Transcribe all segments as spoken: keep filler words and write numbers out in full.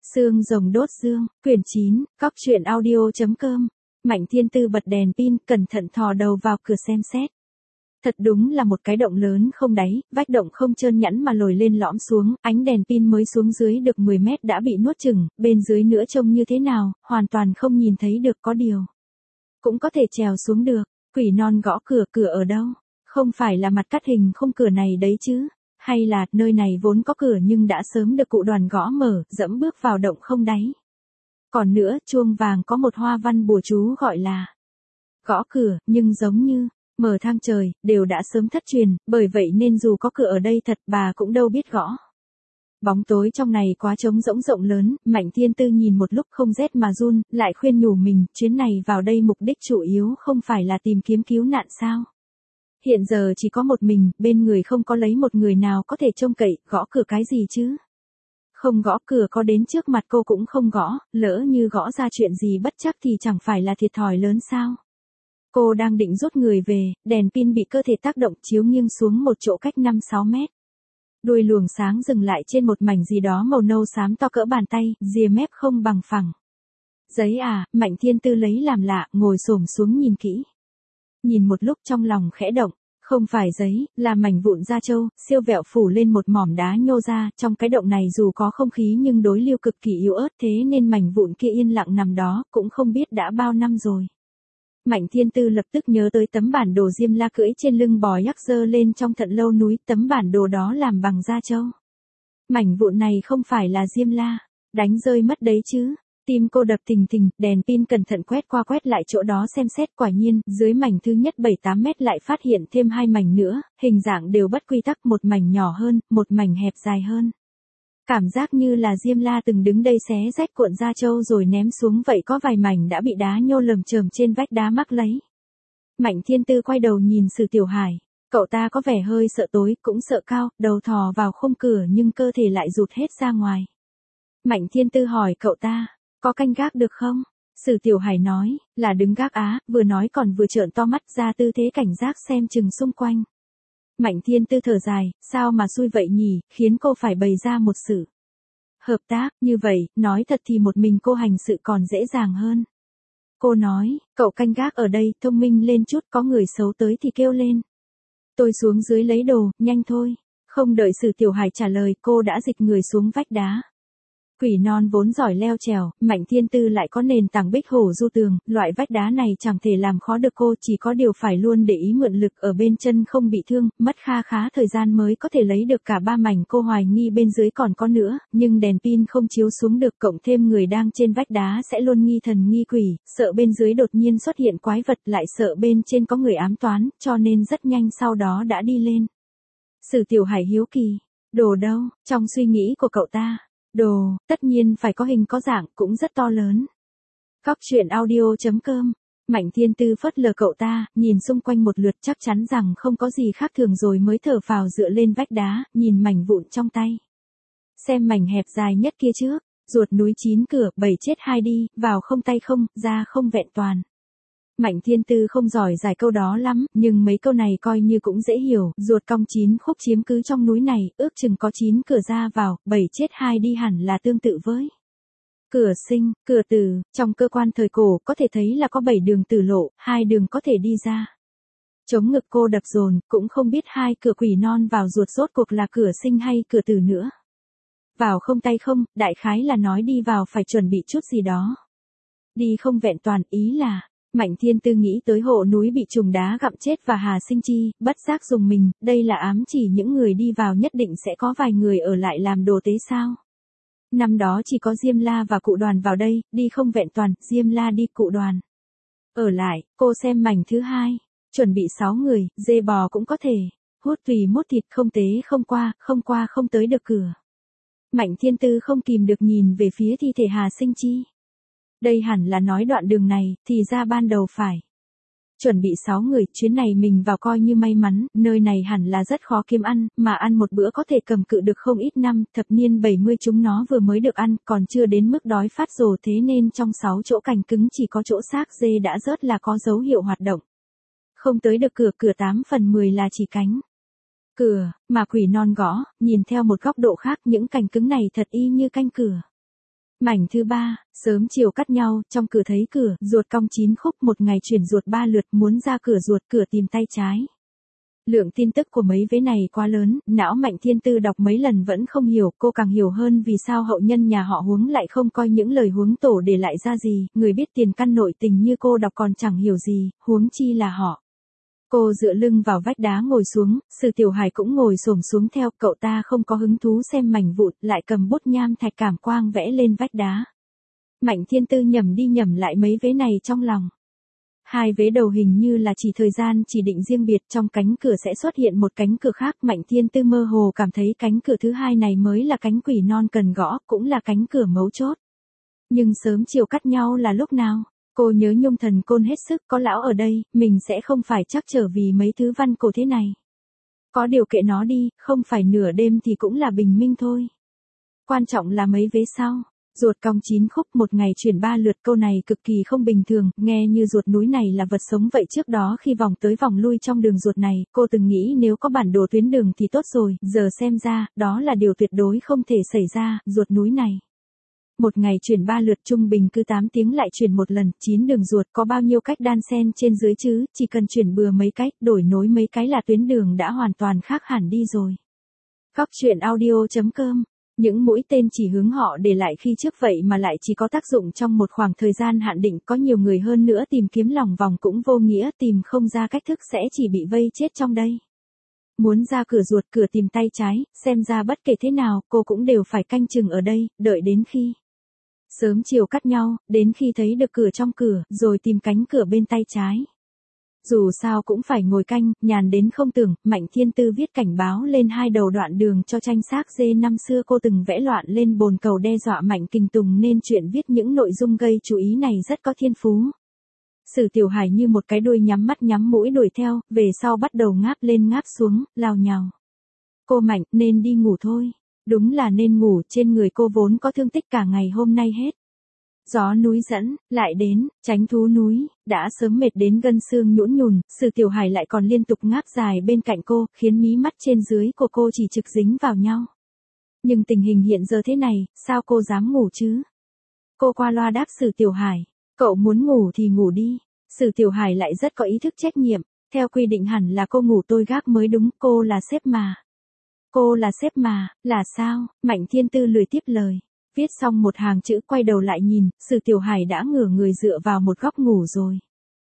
Xương rồng đốt dương, quyển chín, cóc truyện audio.com. Mạnh Thiên Tư bật đèn pin, cẩn thận thò đầu vào cửa xem xét. Thật đúng là một cái động lớn không đáy, vách động không trơn nhẵn mà lồi lên lõm xuống, ánh đèn pin mới xuống dưới được mười mét đã bị nuốt chửng, bên dưới nữa trông như thế nào, hoàn toàn không nhìn thấy được có điều. Cũng có thể trèo xuống được, quỷ non gõ cửa, cửa ở đâu? Không phải là mặt cắt hình không cửa này đấy chứ? Hay là nơi này vốn có cửa nhưng đã sớm được cụ Đoàn gõ mở, dẫm bước vào động không đáy. Còn nữa, chuông vàng có một hoa văn bùa chú gọi là gõ cửa, nhưng giống như mở thang trời, đều đã sớm thất truyền, bởi vậy nên dù có cửa ở đây thật bà cũng đâu biết gõ. Bóng tối trong này quá trống rỗng rộng lớn, Mạnh Thiên Tư nhìn một lúc không rét mà run, lại khuyên nhủ mình, chuyến này vào đây mục đích chủ yếu không phải là tìm kiếm cứu nạn sao. Hiện giờ chỉ có một mình, bên người không có lấy một người nào có thể trông cậy, gõ cửa cái gì chứ? Không gõ cửa có đến trước mặt cô cũng không gõ, lỡ như gõ ra chuyện gì bất chắc thì chẳng phải là thiệt thòi lớn sao? Cô đang định rút người về, đèn pin bị cơ thể tác động chiếu nghiêng xuống một chỗ cách năm sáu mét. Đuôi luồng sáng dừng lại trên một mảnh gì đó màu nâu xám to cỡ bàn tay, rìa mép không bằng phẳng. Giấy à, Mạnh Thiên Tư lấy làm lạ, ngồi xổm xuống nhìn kỹ. Nhìn một lúc trong lòng khẽ động, không phải giấy, là mảnh vụn da trâu, siêu vẹo phủ lên một mỏm đá nhô ra, trong cái động này dù có không khí nhưng đối lưu cực kỳ yếu ớt thế nên mảnh vụn kia yên lặng nằm đó, cũng không biết đã bao năm rồi. Mạnh Thiên Tư lập tức nhớ tới tấm bản đồ Diêm La cưỡi trên lưng bò dắt dơ lên trong thận lâu núi, tấm bản đồ đó làm bằng da trâu. Mảnh vụn này không phải là Diêm La, đánh rơi mất đấy chứ. Tim cô đập thình thình, đèn pin cẩn thận quét qua quét lại chỗ đó xem xét, quả nhiên, dưới mảnh thứ nhất bảy tám mét lại phát hiện thêm hai mảnh nữa, hình dạng đều bất quy tắc, một mảnh nhỏ hơn, một mảnh hẹp dài hơn. Cảm giác như là Diêm La từng đứng đây xé rách cuộn da trâu rồi ném xuống vậy, có vài mảnh đã bị đá nhô lởm chởm trên vách đá mắc lấy. Mạnh Thiên Tư quay đầu nhìn Sử Tiểu Hải, cậu ta có vẻ hơi sợ tối, cũng sợ cao, đầu thò vào khung cửa nhưng cơ thể lại rụt hết ra ngoài. Mạnh Thiên Tư hỏi cậu ta, có canh gác được không? Sử Tiểu Hải nói, là đứng gác á, vừa nói còn vừa trợn to mắt ra tư thế cảnh giác xem chừng xung quanh. Mạnh Thiên Tư thở dài, sao mà xui vậy nhỉ, khiến cô phải bày ra một sự hợp tác, như vậy, nói thật thì một mình cô hành sự còn dễ dàng hơn. Cô nói, cậu canh gác ở đây, thông minh lên chút, có người xấu tới thì kêu lên. Tôi xuống dưới lấy đồ, nhanh thôi. Không đợi Sử Tiểu Hải trả lời, cô đã dịch người xuống vách đá. Quỷ non vốn giỏi leo trèo, Mạnh Thiên Tư lại có nền tảng bích hổ du tường, loại vách đá này chẳng thể làm khó được cô, chỉ có điều phải luôn để ý mượn lực ở bên chân không bị thương, mất kha khá thời gian mới có thể lấy được cả ba mảnh. Cô hoài nghi bên dưới còn có nữa, nhưng đèn pin không chiếu xuống được, cộng thêm người đang trên vách đá sẽ luôn nghi thần nghi quỷ, sợ bên dưới đột nhiên xuất hiện quái vật, lại sợ bên trên có người ám toán, cho nên rất nhanh sau đó đã đi lên. Sử Tiểu Hải hiếu kỳ, đồ đâu, trong suy nghĩ của cậu ta. Đồ, tất nhiên phải có hình có dạng, cũng rất to lớn. Cóc truyện audio.com. Mạnh Thiên Tư phớt lờ cậu ta, nhìn xung quanh một lượt chắc chắn rằng không có gì khác thường rồi mới thở phào dựa lên vách đá, nhìn mảnh vụn trong tay. Xem mảnh hẹp dài nhất kia trước, ruột núi chín cửa, bảy chết hai đi, vào không tay không, ra không vẹn toàn. Mạnh Thiên Tư không giỏi giải câu đó lắm, nhưng mấy câu này coi như cũng dễ hiểu, ruột cong chín khúc chiếm cứ trong núi này, ước chừng có chín cửa ra vào, bảy chết hai đi hẳn là tương tự với cửa sinh, cửa tử, trong cơ quan thời cổ có thể thấy là có bảy đường tử lộ, hai đường có thể đi ra. Chống ngực cô đập dồn, cũng không biết hai cửa quỷ non vào ruột rốt cuộc là cửa sinh hay cửa tử nữa. Vào không tay không, đại khái là nói đi vào phải chuẩn bị chút gì đó. Đi không vẹn toàn, ý là Mạnh Thiên Tư nghĩ tới hộ núi bị trùng đá gặm chết và Hà Sinh Chi, bất giác dùng mình, đây là ám chỉ những người đi vào nhất định sẽ có vài người ở lại làm đồ tế sao. Năm đó chỉ có Diêm La và cụ Đoàn vào đây, đi không vẹn toàn, Diêm La đi, cụ Đoàn ở lại. Cô xem mảnh thứ hai, chuẩn bị sáu người, dê bò cũng có thể, hút tùy mốt thịt, không tế không qua, không qua không tới được cửa. Mạnh Thiên Tư không kìm được nhìn về phía thi thể Hà Sinh Chi. Đây hẳn là nói đoạn đường này, thì ra ban đầu phải chuẩn bị sáu người, chuyến này mình vào coi như may mắn, nơi này hẳn là rất khó kiếm ăn, mà ăn một bữa có thể cầm cự được không ít năm, thập niên bảy mươi chúng nó vừa mới được ăn, còn chưa đến mức đói phát rồ, thế nên trong sáu chỗ cành cứng chỉ có chỗ xác dê đã rớt là có dấu hiệu hoạt động. Không tới được cửa, cửa tám phần mười là chỉ cánh cửa, mà quỷ non gõ, nhìn theo một góc độ khác những cành cứng này thật y như canh cửa. Mảnh thứ ba, sớm chiều cắt nhau, trong cửa thấy cửa, ruột cong chín khúc, một ngày chuyển ruột ba lượt, muốn ra cửa ruột, cửa tìm tay trái. Lượng tin tức của mấy vế này quá lớn, não Mạnh Thiên Tư đọc mấy lần vẫn không hiểu, cô càng hiểu hơn vì sao hậu nhân nhà họ Huống lại không coi những lời Huống tổ để lại ra gì, người biết tiền căn nội tình như cô đọc còn chẳng hiểu gì, huống chi là họ. Cô dựa lưng vào vách đá ngồi xuống, Sử Tiểu Hải cũng ngồi xổm xuống theo, cậu ta không có hứng thú xem mảnh vụn, lại cầm bút nham thạch cảm quang vẽ lên vách đá. Mạnh Thiên Tư nhẩm đi nhẩm lại mấy vế này trong lòng. Hai vế đầu hình như là chỉ thời gian chỉ định riêng biệt, trong cánh cửa sẽ xuất hiện một cánh cửa khác, Mạnh Thiên Tư mơ hồ cảm thấy cánh cửa thứ hai này mới là cánh quỷ non cần gõ, cũng là cánh cửa mấu chốt. Nhưng sớm chiều cắt nhau là lúc nào? Cô nhớ Nhung Thần Côn hết sức, có lão ở đây, mình sẽ không phải trắc trở vì mấy thứ văn cổ thế này. Có điều kệ nó đi, không phải nửa đêm thì cũng là bình minh thôi. Quan trọng là mấy vế sau. Ruột cong chín khúc, một ngày chuyển ba lượt, câu này cực kỳ không bình thường, nghe như ruột núi này là vật sống vậy. Trước đó khi vòng tới vòng lui trong đường ruột này, cô từng nghĩ nếu có bản đồ tuyến đường thì tốt rồi, giờ xem ra, đó là điều tuyệt đối không thể xảy ra, ruột núi này. Một ngày chuyển ba lượt, trung bình cứ tám tiếng lại chuyển một lần, chín đường ruột có bao nhiêu cách đan xen trên dưới chứ, chỉ cần chuyển bừa mấy cách, đổi nối mấy cái là tuyến đường đã hoàn toàn khác hẳn đi rồi. Góc truyện audio chấm com. Những mũi tên chỉ hướng họ để lại khi trước vậy mà lại chỉ có tác dụng trong một khoảng thời gian hạn định, có nhiều người hơn nữa tìm kiếm lòng vòng cũng vô nghĩa, tìm không ra cách thức sẽ chỉ bị vây chết trong đây. Muốn ra cửa ruột, cửa tìm tay trái, xem ra bất kể thế nào, cô cũng đều phải canh chừng ở đây, đợi đến khi sớm chiều cắt nhau, đến khi thấy được cửa trong cửa, rồi tìm cánh cửa bên tay trái. Dù sao cũng phải ngồi canh, nhàn đến không tưởng, Mạnh Thiên Tư viết cảnh báo lên hai đầu đoạn đường cho tranh xác dê năm xưa cô từng vẽ loạn lên bồn cầu đe dọa Mạnh Kình Tùng nên chuyện viết những nội dung gây chú ý này rất có thiên phú. Sử Tiểu Hải như một cái đuôi nhắm mắt nhắm mũi đuổi theo, về sau bắt đầu ngáp lên ngáp xuống, lao nhào. Cô Mạnh, nên đi ngủ thôi. Đúng là nên ngủ, trên người cô vốn có thương tích cả ngày hôm nay hết. Gió núi dẫn, lại đến, tránh thú núi, đã sớm mệt đến gân xương nhũn nhùn, Sử Tiểu Hải lại còn liên tục ngáp dài bên cạnh cô, khiến mí mắt trên dưới của cô chỉ trực dính vào nhau. Nhưng tình hình hiện giờ thế này, sao cô dám ngủ chứ? Cô qua loa đáp Sử Tiểu Hải, cậu muốn ngủ thì ngủ đi. Sử Tiểu Hải lại rất có ý thức trách nhiệm, theo quy định hẳn là cô ngủ tôi gác mới đúng, cô là sếp mà. Cô là sếp mà, là sao? Mạnh Thiên Tư lười tiếp lời. Viết xong một hàng chữ quay đầu lại nhìn, Sử Tiểu Hải đã ngửa người dựa vào một góc ngủ rồi.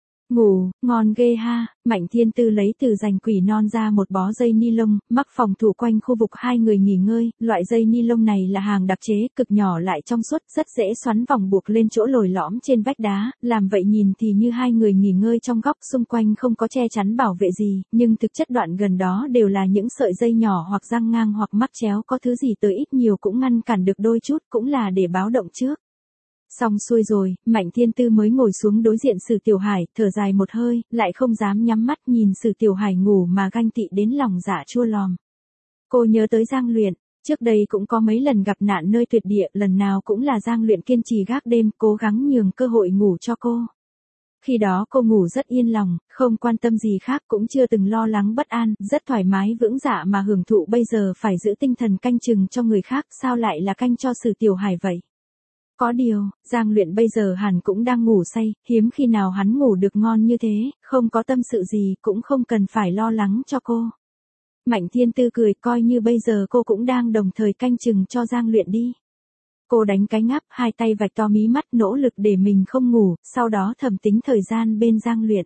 Ngủ, ngon ghê ha, Mạnh Thiên Tư lấy từ rành quỷ non ra một bó dây ni lông, mắc phòng thủ quanh khu vực hai người nghỉ ngơi, loại dây ni lông này là hàng đặc chế, cực nhỏ lại trong suốt, rất dễ xoắn vòng buộc lên chỗ lồi lõm trên vách đá, làm vậy nhìn thì như hai người nghỉ ngơi trong góc, xung quanh không có che chắn bảo vệ gì, nhưng thực chất đoạn gần đó đều là những sợi dây nhỏ hoặc răng ngang hoặc mắc chéo, có thứ gì tới ít nhiều cũng ngăn cản được đôi chút, cũng là để báo động trước. Xong xuôi rồi, Mạnh Thiên Tư mới ngồi xuống đối diện Sử Tiểu Hải, thở dài một hơi, lại không dám nhắm mắt nhìn Sử Tiểu Hải ngủ mà ganh tị đến lòng dạ chua lòm. Cô nhớ tới Giang Luyện, trước đây cũng có mấy lần gặp nạn nơi tuyệt địa, lần nào cũng là Giang Luyện kiên trì gác đêm, cố gắng nhường cơ hội ngủ cho cô. Khi đó cô ngủ rất yên lòng, không quan tâm gì khác, cũng chưa từng lo lắng bất an, rất thoải mái vững dạ mà hưởng thụ. Bây giờ phải giữ tinh thần canh chừng cho người khác, sao lại là canh cho Sử Tiểu Hải vậy? Có điều, Giang Luyện bây giờ hẳn cũng đang ngủ say, hiếm khi nào hắn ngủ được ngon như thế, không có tâm sự gì, cũng không cần phải lo lắng cho cô. Mạnh Thiên Tư cười, coi như bây giờ cô cũng đang đồng thời canh chừng cho Giang Luyện đi. Cô đánh cái ngáp, hai tay vạch to mí mắt, nỗ lực để mình không ngủ, sau đó thầm tính thời gian bên Giang Luyện.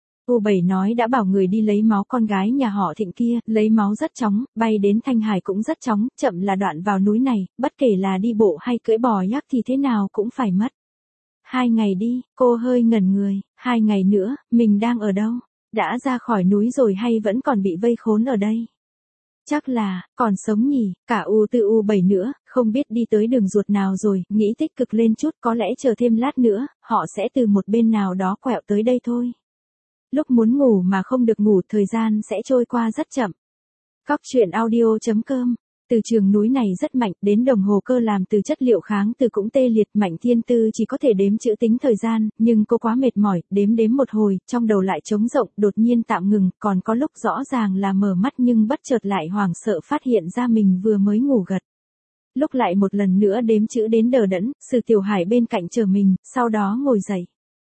U bảy nói đã bảo người đi lấy máu con gái nhà họ Thịnh kia, lấy máu rất chóng, bay đến Thanh Hải cũng rất chóng, chậm là đoạn vào núi này, bất kể là đi bộ hay cưỡi bò yak thì thế nào cũng phải mất. Hai ngày đi, cô hơi ngẩn người, hai ngày nữa, mình đang ở đâu? Đã ra khỏi núi rồi hay vẫn còn bị vây khốn ở đây? Chắc là, còn sống nhỉ, cả U tư U bảy nữa, không biết đi tới đường ruột nào rồi, nghĩ tích cực lên chút, có lẽ chờ thêm lát nữa, họ sẽ từ một bên nào đó quẹo tới đây thôi. Lúc muốn ngủ mà không được ngủ, thời gian sẽ trôi qua rất chậm. Góc truyện audio chấm com. Từ trường núi này rất mạnh, đến đồng hồ cơ làm từ chất liệu kháng từ cũng tê liệt. Mạnh Thiên Tư chỉ có thể đếm chữ tính thời gian, nhưng cô quá mệt mỏi, đếm đếm một hồi, trong đầu lại trống rộng, đột nhiên tạm ngừng, còn có lúc rõ ràng là mở mắt nhưng bất chợt lại hoảng sợ phát hiện ra mình vừa mới ngủ gật. Lúc lại một lần nữa đếm chữ đến đờ đẫn, Sử Tiểu Hải bên cạnh chờ mình, sau đó ngồi dậy.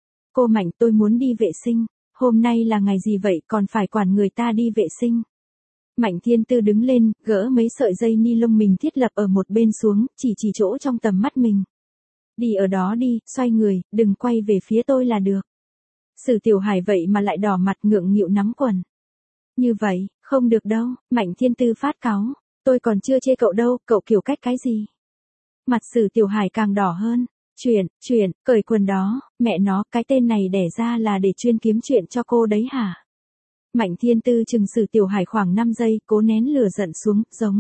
Cô Mạnh, tôi muốn đi vệ sinh. Hôm nay là ngày gì vậy, còn phải quản người ta đi vệ sinh. Mạnh Thiên Tư đứng lên, gỡ mấy sợi dây ni lông mình thiết lập ở một bên xuống, chỉ chỉ chỗ trong tầm mắt mình. Đi ở đó đi, xoay người, đừng quay về phía tôi là được. Sử Tiểu Hải vậy mà lại đỏ mặt ngượng nghịu nắm quần. Như vậy, không được đâu, Mạnh Thiên Tư phát cáu. Tôi còn chưa chê cậu đâu, cậu kiểu cách cái gì? Mặt Sử Tiểu Hải càng đỏ hơn. Chuyện, chuyện, cởi quần đó, mẹ nó, cái tên này đẻ ra là để chuyên kiếm chuyện cho cô đấy hả? Mạnh Thiên Tư chừng Sử Tiểu Hải khoảng năm giây, cố nén lửa giận xuống, giống.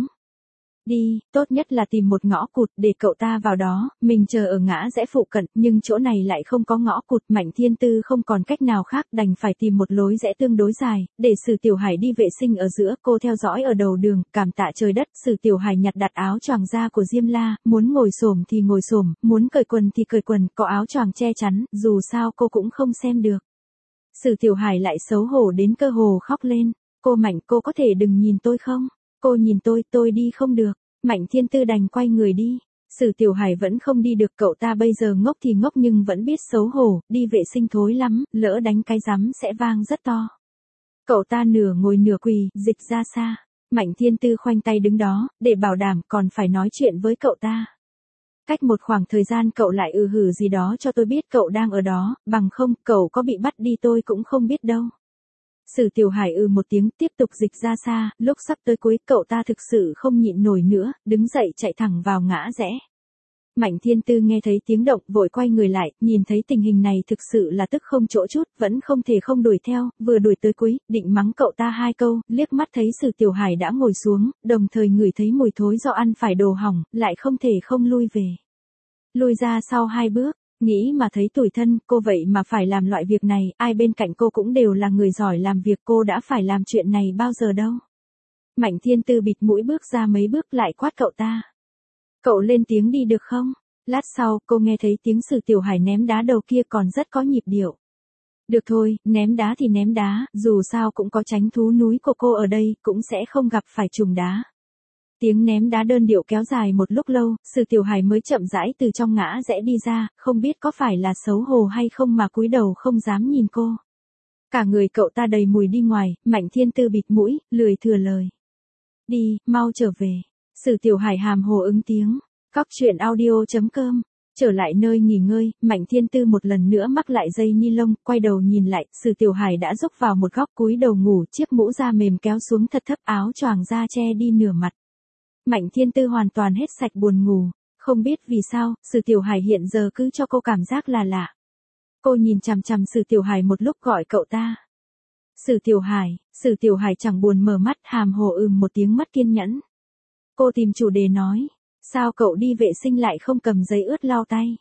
Đi, tốt nhất là tìm một ngõ cụt để cậu ta vào đó, mình chờ ở ngã rẽ phụ cận, nhưng chỗ này lại không có ngõ cụt. Mạnh Thiên Tư không còn cách nào khác, đành phải tìm một lối rẽ tương đối dài, để Sử Tiểu Hải đi vệ sinh ở giữa, cô theo dõi ở đầu đường, cảm tạ trời đất. Sử Tiểu Hải nhặt đặt áo choàng da của Diêm La, muốn ngồi xổm thì ngồi xổm, muốn cởi quần thì cởi quần, có áo choàng che chắn, dù sao cô cũng không xem được. Sử Tiểu Hải lại xấu hổ đến cơ hồ khóc lên. Cô Mạnh, cô có thể đừng nhìn tôi không? Cô nhìn tôi, tôi đi không được. Mạnh Thiên Tư đành quay người đi. Sử Tiểu Hải vẫn không đi được, cậu ta bây giờ ngốc thì ngốc nhưng vẫn biết xấu hổ, đi vệ sinh thối lắm, lỡ đánh cái rắm sẽ vang rất to. Cậu ta nửa ngồi nửa quỳ, dịch ra xa. Mạnh Thiên Tư khoanh tay đứng đó, để bảo đảm còn phải nói chuyện với cậu ta. Cách một khoảng thời gian cậu lại ừ hử gì đó cho tôi biết cậu đang ở đó, bằng không, cậu có bị bắt đi tôi cũng không biết đâu. Sử Tiểu Hải ừ một tiếng, tiếp tục dịch ra xa, lúc sắp tới cuối, cậu ta thực sự không nhịn nổi nữa, đứng dậy chạy thẳng vào ngã rẽ. Mạnh Thiên Tư nghe thấy tiếng động, vội quay người lại, nhìn thấy tình hình này thực sự là tức không chỗ chút, vẫn không thể không đuổi theo, vừa đuổi tới cuối, định mắng cậu ta hai câu, liếc mắt thấy Sử Tiểu Hải đã ngồi xuống, đồng thời ngửi thấy mùi thối do ăn phải đồ hỏng, lại không thể không lui về. Lui ra sau hai bước. Nghĩ mà thấy tủi thân, cô vậy mà phải làm loại việc này, ai bên cạnh cô cũng đều là người giỏi làm việc, cô đã phải làm chuyện này bao giờ đâu. Mạnh Thiên Tư bịt mũi bước ra mấy bước lại quát cậu ta. Cậu lên tiếng đi được không? Lát sau, cô nghe thấy tiếng Sử Tiểu Hải ném đá đầu kia còn rất có nhịp điệu. Được thôi, ném đá thì ném đá, dù sao cũng có tránh thú núi của cô ở đây, cũng sẽ không gặp phải trùng đá. Tiếng ném đá đơn điệu kéo dài một lúc lâu, Sử Tiểu Hải mới chậm rãi từ trong ngã rẽ đi ra, không biết có phải là xấu hổ hay không mà cúi đầu không dám nhìn cô. Cả người cậu ta đầy mùi đi ngoài, Mạnh Thiên Tư bịt mũi, lười thừa lời. Đi, mau trở về. Sử Tiểu Hải hàm hồ ứng tiếng. Cóc truyện audio chấm com. Trở lại nơi nghỉ ngơi, Mạnh Thiên Tư một lần nữa mắc lại dây ni lông, quay đầu nhìn lại, Sử Tiểu Hải đã rúc vào một góc cúi đầu ngủ, chiếc mũ da mềm kéo xuống thật thấp, áo choàng da che đi nửa mặt. Mạnh Thiên Tư hoàn toàn hết sạch buồn ngủ, không biết vì sao, Sử Tiểu Hải hiện giờ cứ cho cô cảm giác là lạ. Cô nhìn chằm chằm Sử Tiểu Hải một lúc gọi cậu ta. Sử Tiểu Hải, Sử Tiểu Hải chẳng buồn mở mắt, hàm hồ ừm một tiếng mất kiên nhẫn. Cô tìm chủ đề nói, sao cậu đi vệ sinh lại không cầm giấy ướt lau tay?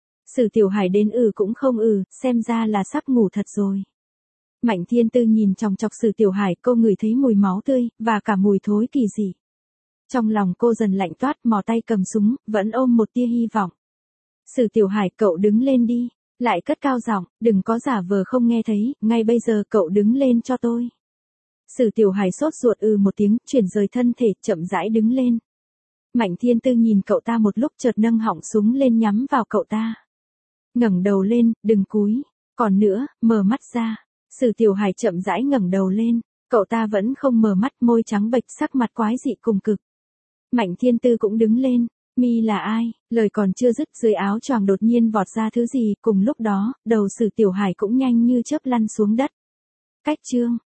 Sử Tiểu Hải đến ừ cũng không ừ, xem ra là sắp ngủ thật rồi. Mạnh Thiên Tư nhìn chòng chọc Sử Tiểu Hải, cô ngửi thấy mùi máu tươi, và cả mùi thối kỳ dị. Trong lòng cô dần lạnh toát, mò tay cầm súng, vẫn ôm một tia hy vọng. Sử Tiểu Hải, cậu đứng lên đi. Lại cất cao giọng, đừng có giả vờ không nghe thấy, ngay bây giờ cậu đứng lên cho tôi. Sử Tiểu Hải sốt ruột ừ một tiếng, chuyển rời thân thể, chậm rãi đứng lên. Mạnh Thiên Tư nhìn cậu ta một lúc, chợt nâng họng súng lên nhắm vào cậu ta. Ngẩng đầu lên, đừng cúi. Còn nữa, mở mắt ra. Sử Tiểu Hải chậm rãi ngẩng đầu lên. Cậu ta vẫn không mở mắt, môi trắng bệch, sắc mặt quái dị cùng cực. Mạnh Thiên Tư cũng đứng lên. Mi là ai? Lời còn chưa dứt, dưới áo choàng đột nhiên vọt ra thứ gì, cùng lúc đó, đầu Sử Tiểu Hải cũng nhanh như chớp lăn xuống đất. Cách chương